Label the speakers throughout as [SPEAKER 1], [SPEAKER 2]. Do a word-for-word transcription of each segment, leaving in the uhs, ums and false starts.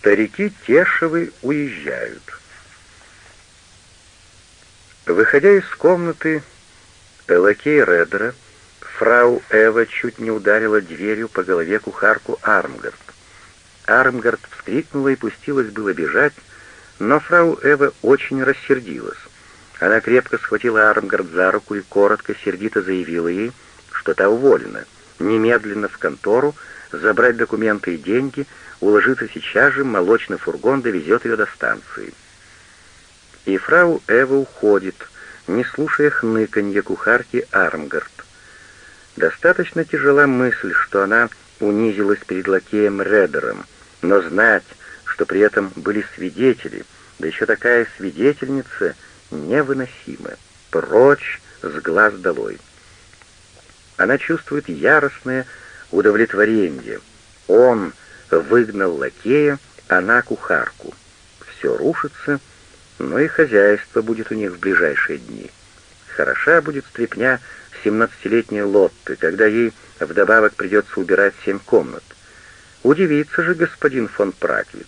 [SPEAKER 1] Старики Тешевы уезжают. Выходя из комнаты лакей Редера, фрау Эва чуть не ударила дверью по голове кухарку Армгард. Армгард вскрикнула и пустилась было бежать, но фрау Эва очень рассердилась. Она крепко схватила Армгард за руку и коротко, сердито заявила ей, что та уволена, немедленно в контору, забрать документы и деньги, уложиться сейчас же, молочный фургон довезет ее до станции. И фрау Эва уходит, не слушая хныканья кухарки Армгард. Достаточно тяжела мысль, что она унизилась перед лакеем Редером, но знать, что при этом были свидетели, да еще такая свидетельница, невыносимо. Прочь, с глаз долой. Она чувствует яростное удовлетворение. Он выгнал лакея, она кухарку. Все рушится, но и хозяйство будет у них в ближайшие дни. Хороша будет стряпня семнадцатилетней Лотты, когда ей вдобавок придется убирать семь комнат. Удивится же господин фон Праквиц.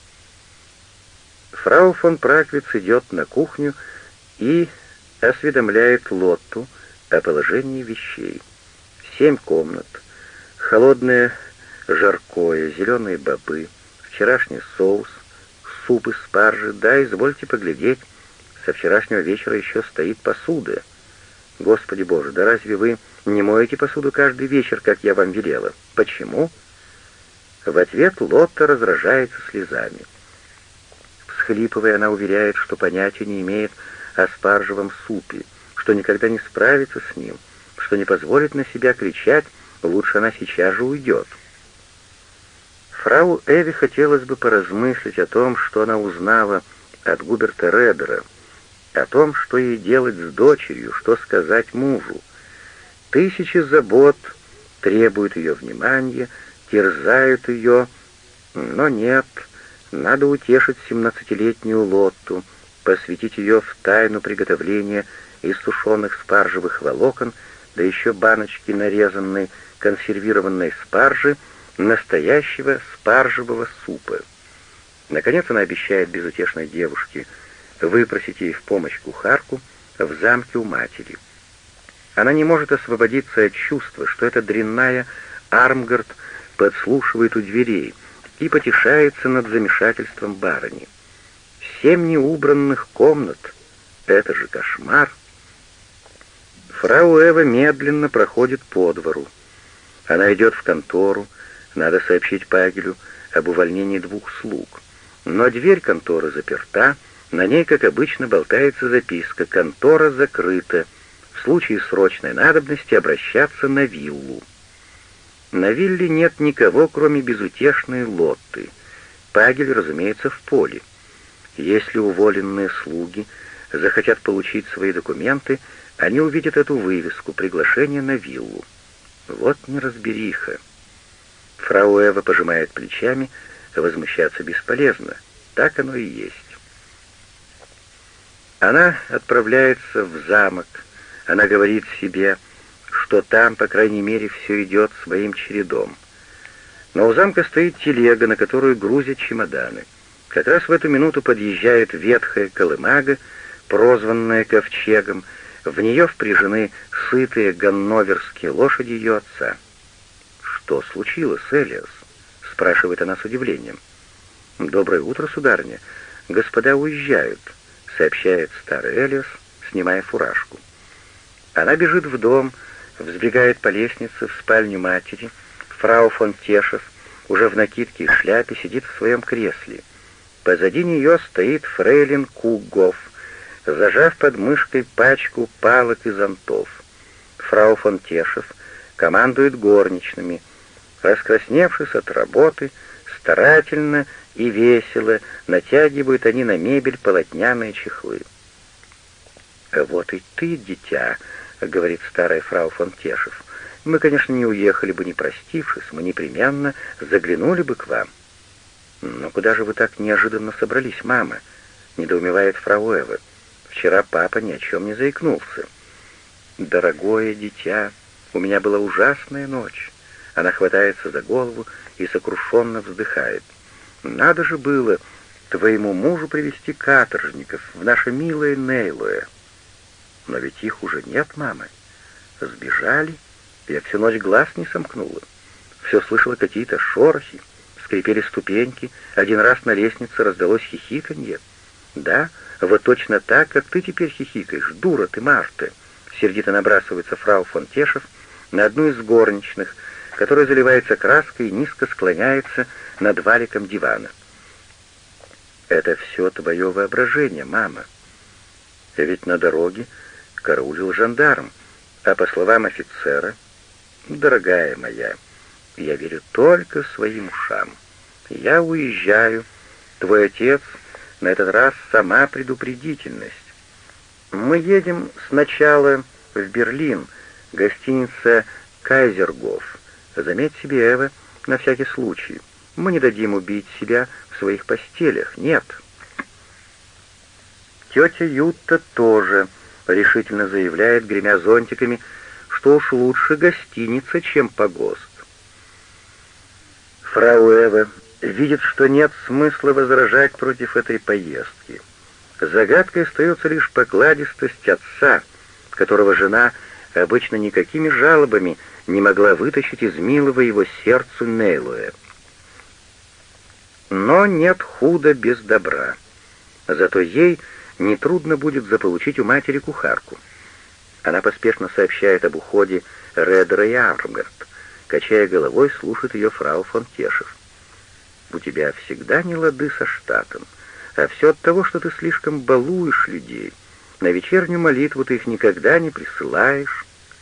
[SPEAKER 1] Фрау фон Праквиц идет на кухню и осведомляет Лотту о положении вещей. Семь комнат, холодное жаркое, зеленые бобы, вчерашний соус, суп из спаржи, да, извольте поглядеть, со вчерашнего вечера еще стоит посуда. Господи Боже, да разве вы не моете посуду каждый вечер, как я вам велела? Почему? В ответ Лотта разражается слезами. Всхлипывая, она уверяет, что понятия не имеет о спаржевом супе, что никогда не справится с ним, что не позволит на себя кричать, лучше она сейчас же уйдет. Фрау Эве хотелось бы поразмыслить о том, что она узнала от Губерта Редера, о том, что ей делать с дочерью, что сказать мужу. Тысячи забот требуют ее внимания, терзают ее, но нет, надо утешить семнадцатилетнюю Лотту, посвятить ее в тайну приготовления из сушеных спаржевых волокон, да еще баночки нарезанной консервированной спаржи, настоящего спаржевого супа. Наконец она обещает безутешной девушке выпросить ей в помощь кухарку в замке у матери. Она не может освободиться от чувства, что эта дрянная Армгард подслушивает у дверей и потешается над замешательством барыни. Семь неубранных комнат — это же кошмар. Фрау Эва медленно проходит по двору. Она идет в контору, надо сообщить Пагелю об увольнении двух слуг. Но дверь конторы заперта, на ней, как обычно, болтается записка «Контора закрыта. В случае срочной надобности обращаться на виллу». На вилле нет никого, кроме безутешной Лотты. Пагель, разумеется, в поле. Если уволенные слуги захотят получить свои документы, они увидят эту вывеску «Приглашение на виллу». Вот неразбериха. Фрау Эва пожимает плечами, возмущаться бесполезно. Так оно и есть. Она отправляется в замок. Она говорит себе, что там, по крайней мере, все идет своим чередом. Но у замка стоит телега, на которую грузят чемоданы. Как раз в эту минуту подъезжает ветхая колымага, прозванная Ковчегом. В нее впряжены сытые ганноверские лошади ее отца. «Что случилось, Элиас?» — спрашивает она с удивлением. «Доброе утро, сударыня. Господа уезжают», — сообщает старый Элиас, снимая фуражку. Она бежит в дом, взбегает по лестнице в спальню матери. Фрау фон Тешев, уже в накидке и шляпе, сидит в своем кресле. Позади нее стоит фрейлин Куггоф, зажав под мышкой пачку палок и зонтов. Фрау фон Тешев командует горничными. Раскрасневшись от работы, старательно и весело натягивают они на мебель полотняные чехлы. «Вот и ты, дитя», — говорит старая фрау фон Тешев. «Мы, конечно, не уехали бы, не простившись, мы непременно заглянули бы к вам». «Но куда же вы так неожиданно собрались, мама?» — недоумевает фрау Эва. «Вчера папа ни о чем не заикнулся». «Дорогое дитя, у меня была ужасная ночь». Она хватается за голову и сокрушенно вздыхает. Надо же было твоему мужу привести каторжников в наше милое Нейлуэ. Но ведь их уже нет, мама. Сбежали. Я всю ночь глаз не сомкнула. Все слышала какие-то шорохи, скрипели ступеньки, один раз на лестнице раздалось хихиканье. Да, вот точно так, как ты теперь хихикаешь, дура ты, Марта. Сердито набрасывается фрау фон Тешев на одну из горничных, которая заливается краской и низко склоняется над валиком дивана. Это все твое воображение, мама. Ведь на дороге караулил жандарм, а по словам офицера, дорогая моя, я верю только своим ушам. Я уезжаю. Твой отец на этот раз сама предупредительность. Мы едем сначала в Берлин, гостиница «Кайзергоф». Заметь себе, Эва, на всякий случай. Мы не дадим убить себя в своих постелях, нет. Тетя Ютта тоже решительно заявляет, гремя зонтиками, что уж лучше гостиница, чем погост. Фрау Эва видит, что нет смысла возражать против этой поездки. Загадкой остается лишь покладистость отца, которого жена обычно никакими жалобами не могла вытащить из милого его сердцу Нейлуэ. Но нет худа без добра. Зато ей нетрудно будет заполучить у матери кухарку. Она поспешно сообщает об уходе Редера и Армгард. Качая головой, слушает ее фрау фон Тешев. «У тебя всегда не лады со штатом, а все от того, что ты слишком балуешь людей. На вечернюю молитву ты их никогда не присылаешь».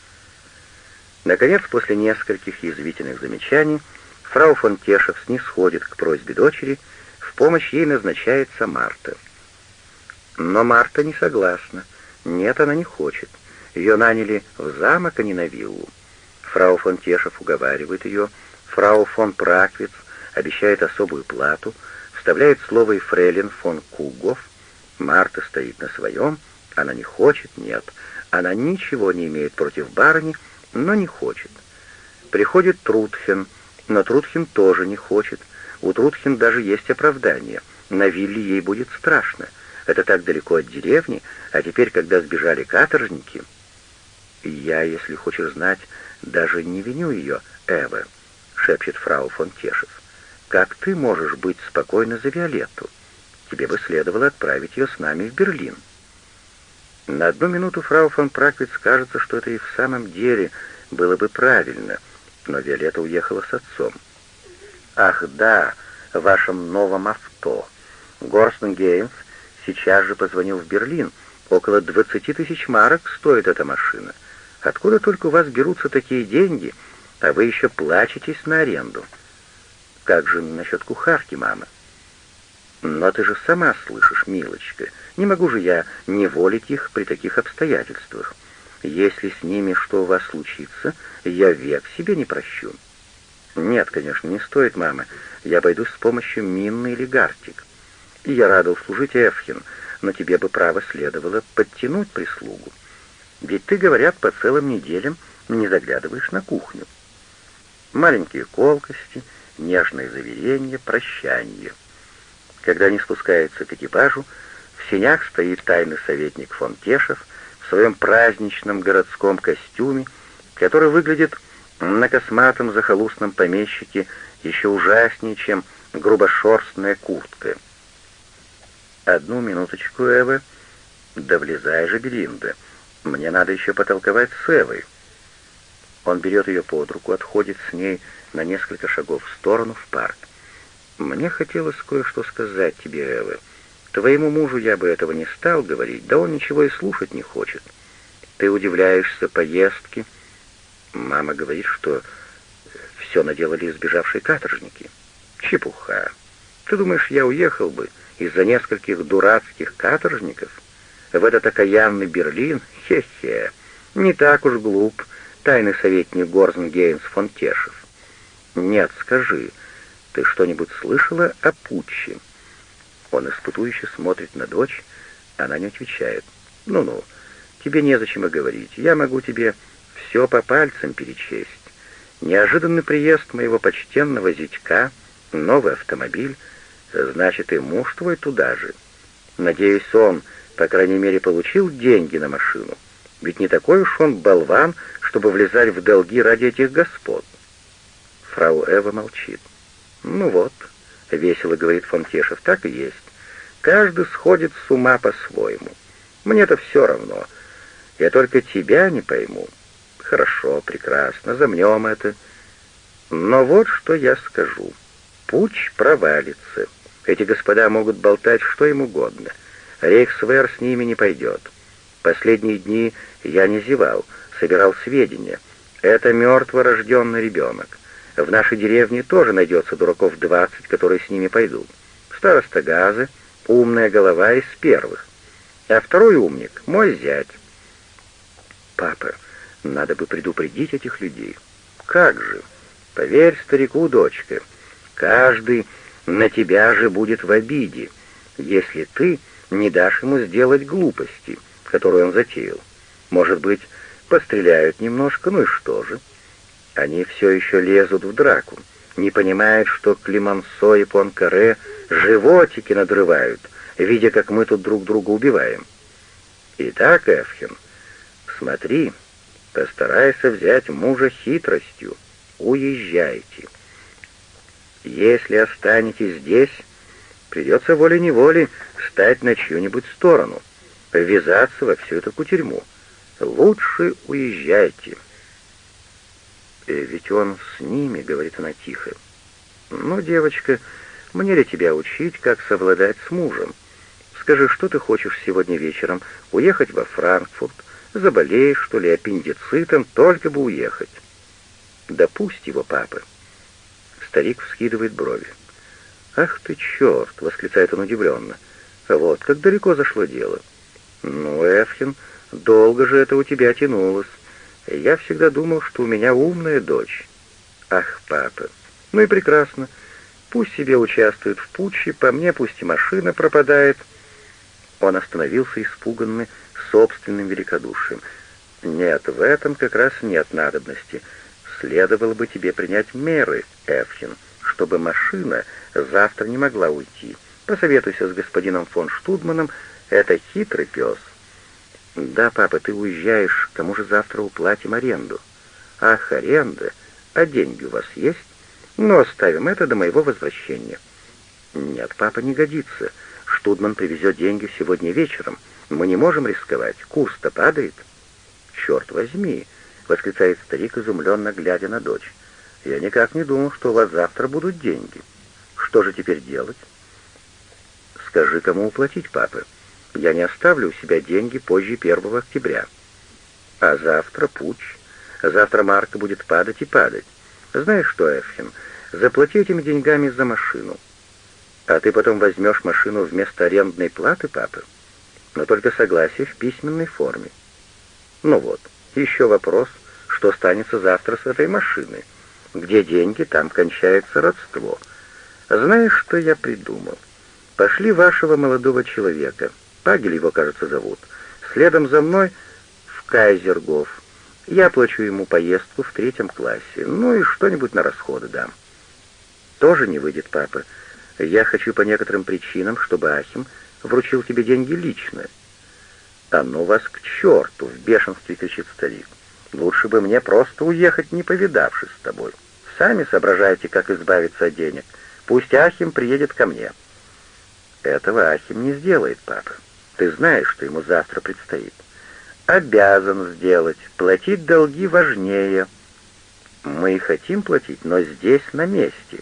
[SPEAKER 1] Наконец, после нескольких язвительных замечаний, фрау фон Тешев снисходит к просьбе дочери, в помощь ей назначается Марта. Но Марта не согласна. Нет, она не хочет. Ее наняли в замок, а не на виллу. Фрау фон Тешев уговаривает ее, фрау фон Праквиц обещает особую плату, вставляет слово и фрейлин фон Кугов. Марта стоит на своем, она не хочет, нет. Она ничего не имеет против барыни, но не хочет. Приходит Трутхен, но Трутхен тоже не хочет. У Трутхен даже есть оправдание. На вилле ей будет страшно. Это так далеко от деревни, а теперь, когда сбежали каторжники... «Я, если хочешь знать, даже не виню ее, Эва», — шепчет фрау фон Тешев. «Как ты можешь быть спокойна за Виолетту? Тебе бы следовало отправить ее с нами в Берлин». На одну минуту фрау фон Праквиц кажется, что это и в самом деле было бы правильно, но Виолетта уехала с отцом. «Ах да, в вашем новом авто. Горстен Гейнс сейчас же позвонил в Берлин. Около двадцати тысяч марок стоит эта машина. Откуда только у вас берутся такие деньги, а вы еще плачетесь на аренду? Как же насчет кухарки, мама?» «Но ты же сама слышишь, милочка, не могу же я неволить их при таких обстоятельствах. Если с ними что у вас случится, я век себе не прощу». «Нет, конечно, не стоит, мама, я обойдусь с помощью Минны или Гартик. И я рада услужить Эфхен, но тебе бы, право, следовало подтянуть прислугу. Ведь ты, говорят, по целым неделям не заглядываешь на кухню». Маленькие колкости, нежные заверения, прощанье. Когда они спускаются к экипажу, в сенях стоит тайный советник фон Тешев в своем праздничном городском костюме, который выглядит на косматом захолустном помещике еще ужаснее, чем грубошерстная куртка. «Одну минуточку, Эва. Да влезай же, Белинда. Мне надо еще потолковать с Эвой». Он берет ее под руку, отходит с ней на несколько шагов в сторону, в парк. «Мне хотелось кое-что сказать тебе, Эва. Твоему мужу я бы этого не стал говорить, да он ничего и слушать не хочет. Ты удивляешься поездке. Мама говорит, что все наделали избежавшие каторжники. Чепуха. Ты думаешь, я уехал бы из-за нескольких дурацких каторжников в этот окаянный Берлин? Хе-хе. Не так уж глуп тайный советник Горстен Гейнс фон Тешев. Нет, скажи, ты что-нибудь слышала о путче?» Он испытующе смотрит на дочь, она не отвечает. «Ну-ну, тебе незачем и говорить. Я могу тебе все по пальцам перечесть. Неожиданный приезд моего почтенного зятька, новый автомобиль, Значит, и муж твой туда же. Надеюсь, он, по крайней мере, получил деньги на машину. Ведь не такой уж он болван, чтобы влезать в долги ради этих господ. Фрау Эва молчит. «Ну вот», — весело говорит фон Тешев, — «так и есть. Каждый сходит с ума по-своему. Мне-то все равно. Я только тебя не пойму». «Хорошо, прекрасно, замнем это. Но вот что я скажу. Путч провалится. Эти господа могут болтать что им угодно. Рейхсвер с ними не пойдет. Последние дни я не зевал, собирал сведения. Это мертворожденный ребенок. В нашей деревне тоже найдется дураков двадцать, которые с ними пойдут. Староста Газы, умная голова из первых. А второй умник — мой зять». «Папа, надо бы предупредить этих людей». «Как же? Поверь старику, дочка, каждый на тебя же будет в обиде, если ты не дашь ему сделать глупости, которую он затеял. Может быть, постреляют немножко, ну и что же? Они все еще лезут в драку, не понимают, что Климансо и Пуанкаре животики надрывают, видя, как мы тут друг друга убиваем. Итак, Эфхен, смотри, постарайся взять мужа хитростью. Уезжайте. Если останетесь здесь, придется волей-неволей встать на чью-нибудь сторону, ввязаться во всю эту кутерьму. Лучше уезжайте». «Э, «Ведь он с ними», — говорит она тихо. «Ну, девочка, мне ли тебя учить, как совладать с мужем? Скажи, что ты хочешь сегодня вечером? Уехать во Франкфурт? Заболеешь, что ли, аппендицитом? Только бы уехать». «Да пусть его, папа». Старик вскидывает брови. «Ах ты черт!» — восклицает он удивленно. «Вот как далеко зашло дело. Ну, Эфхен, долго же это у тебя тянулось. Я всегда думал, что у меня умная дочь». «Ах, папа! Ну и прекрасно. Пусть себе участвует в путче, по мне пусть и машина пропадает». Он остановился, испуганный собственным великодушием. «Нет, в этом как раз нет надобности. Следовало бы тебе принять меры, Эфхен, чтобы машина завтра не могла уйти. Посоветуйся с господином фон Штудманом, это хитрый пес». «Да, папа, ты уезжаешь, кому же завтра уплатим аренду?» «Ах, аренда! А деньги у вас есть? Ну, оставим это до моего возвращения». «Нет, папа, не годится. Штудман привезет деньги сегодня вечером. Мы не можем рисковать, курс-то падает». «Черт возьми!» — восклицает старик, изумленно глядя на дочь. «Я никак не думал, что у вас завтра будут деньги. Что же теперь делать?» «Скажи, кому уплатить, папа. Я не оставлю у себя деньги позже первого октября. А завтра путч. Завтра марка будет падать и падать. Знаешь что, Эфхен, заплати этими деньгами за машину. А ты потом возьмешь машину вместо арендной платы, папа. Но только согласие в письменной форме. Ну вот, еще вопрос, что станется завтра с этой машиной. Где деньги, там кончается родство. Знаешь, что я придумал? Пошли вашего молодого человека, Пагель его, кажется, зовут, следом за мной в Кайзергоф. Я плачу ему поездку в третьем классе, ну и что-нибудь на расходы дам». «Тоже не выйдет, папа. Я хочу по некоторым причинам, чтобы Ахим вручил тебе деньги лично». «А ну вас к черту!» — в бешенстве кричит старик. «Лучше бы мне просто уехать, не повидавшись с тобой. Сами соображайте, как избавиться от денег. Пусть Ахим приедет ко мне». «Этого Ахим не сделает, папа. Ты знаешь, что ему завтра предстоит». «Обязан сделать. Платить долги важнее». «Мы и хотим платить, но здесь, на месте».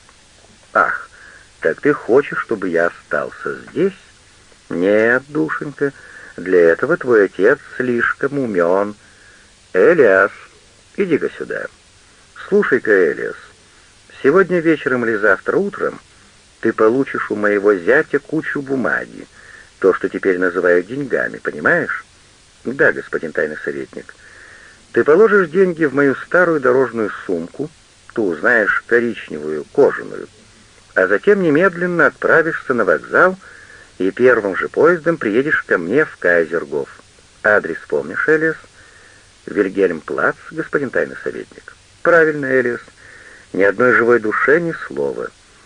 [SPEAKER 1] «Ах, так ты хочешь, чтобы я остался здесь?» «Нет, душенька, для этого твой отец слишком умен. Элиас, иди-ка сюда. Слушай-ка, Элиас, сегодня вечером или завтра утром ты получишь у моего зятя кучу бумаги, то, что теперь называют деньгами, понимаешь?» «Да, господин тайный советник. Ты положишь деньги в мою старую дорожную сумку, ту, знаешь, коричневую, кожаную, а затем немедленно отправишься на вокзал и первым же поездом приедешь ко мне в Кайзергоф. Адрес помнишь, Элиас?» «Вильгельмплац, господин тайный советник». «Правильно, Элиас. Ни одной живой душе, ни слова.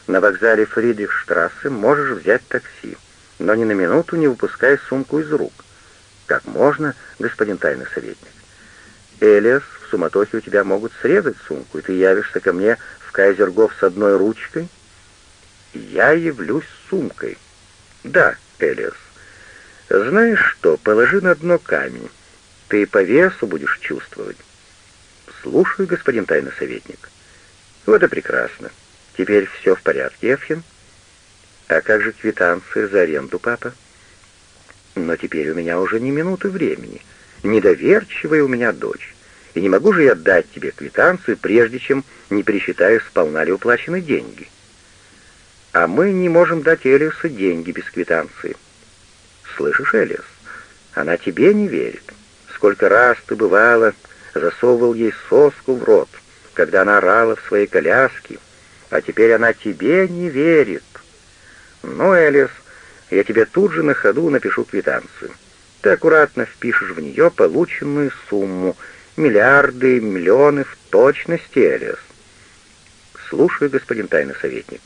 [SPEAKER 1] На вокзале Фридрихштрассе можешь взять такси, но ни на минуту не выпускай сумку из рук. Как можно, господин тайный советник? Элиас, в суматохе у тебя могут срезать сумку, и ты явишься ко мне в Кайзергоф с одной ручкой? Я явлюсь с сумкой. Да, Элиас. Знаешь что, положи на дно камень. Ты по весу будешь чувствовать. Слушаю, господин тайный советник. Вот и прекрасно. Теперь все в порядке, Эфхен? А как же квитанция за аренду, папа? Но теперь у меня уже ни минуты времени. Недоверчивая у меня дочь. И не могу же я дать тебе квитанцию, прежде чем не пересчитаю, сполна ли уплачены деньги. А мы не можем дать Элиасу деньги без квитанции. Слышишь, Элиас, она тебе не верит. Сколько раз ты, бывало, засовывал ей соску в рот, когда она орала в своей коляске, а теперь она тебе не верит. Ну, Элиас, я тебе тут же на ходу напишу квитанцию. Ты аккуратно впишешь в нее полученную сумму, миллиарды, миллионы в точности, Элиас. Слушаю, господин тайный советник.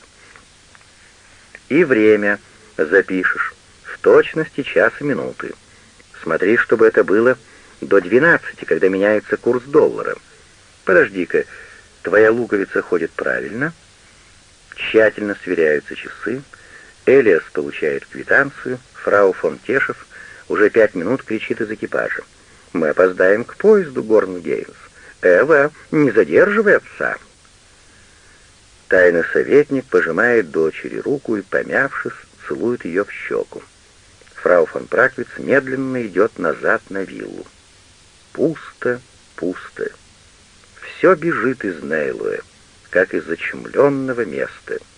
[SPEAKER 1] И время запишешь, в точности час и минуты. Смотри, чтобы это было до двенадцати, когда меняется курс доллара. Подожди-ка, твоя луковица ходит правильно? Тщательно сверяются часы. Элиас получает квитанцию. Фрау фон Тешев уже пять минут кричит из экипажа. Мы опоздаем к поезду, Горн-Гейнс. Эва, не задерживай отца. Тайный советник пожимает дочери руку и, помявшись, целует ее в щеку. Фрау фон Праквиц медленно идет назад на виллу. Пусто, пусто. Все бежит из Нейлуэ, как из зачумленного места.